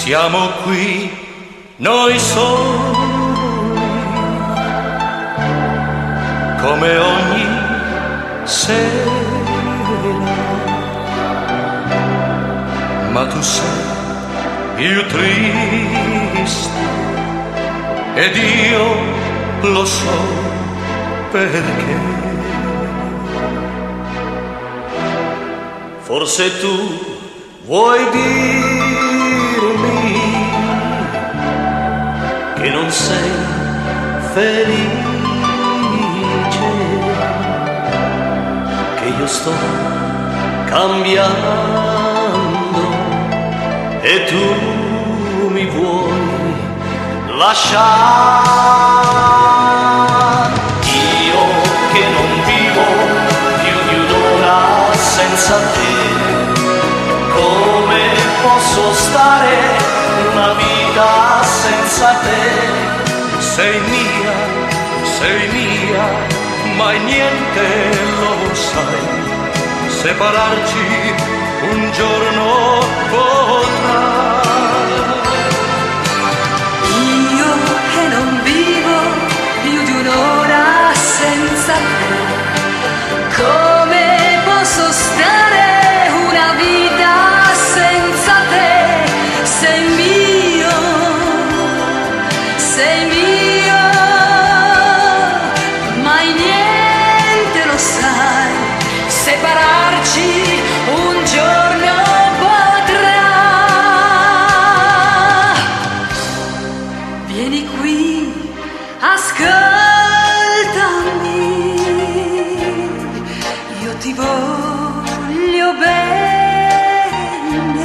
siamo qui noi soli, come ogni sera, ma tu sei più triste ed io lo so perché. Forse tu vuoi dirmi che non sei felice, che io sto cambiando e tu mi vuoi lasciare. Io che non vivo più di un'ora senza te, come posso stare una vita senza te? Sei mia, mai niente lo sai, separarci un giorno potrà. Io che non vivo più di un'ora senza te, come posso stare una vita senza te? Sei mio, mai niente lo sai, separarci un giorno potrà. Vieni qui, ascoltami, io ti voglio bene,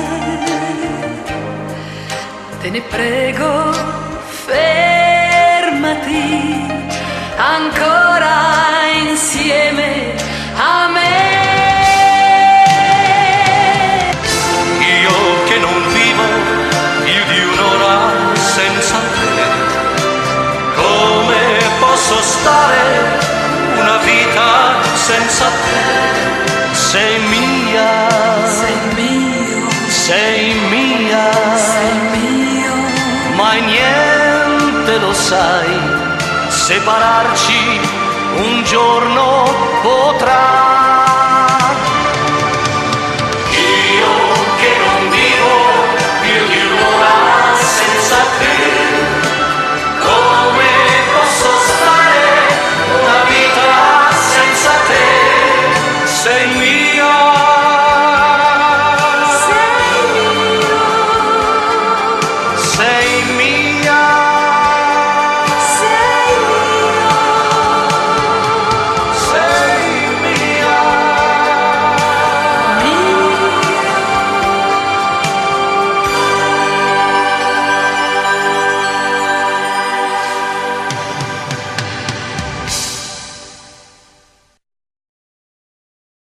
te ne prego, fermati ancora insieme a me. Io che non vivo più di un'ora senza te, come posso stare una vita senza te? Sei mia, mai niente lo sai, separarci un giorno potrà.